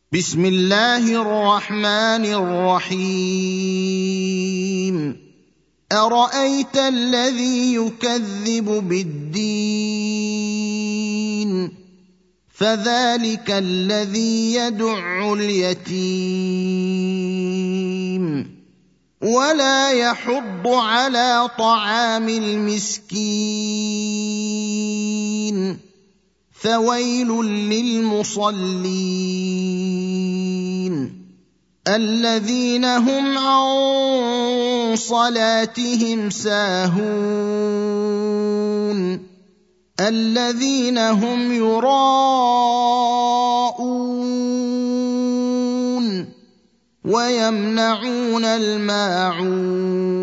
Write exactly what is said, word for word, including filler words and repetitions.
بسم الله الرحمن الرحيم ارايت الذي يكذب بالدين فذلك الذي يدع اليتيم ولا يحض على طعام المسكين فويل للمصلين الذين هم عن صلاتهم ساهون الذين هم يراءون ويمنعون الماعون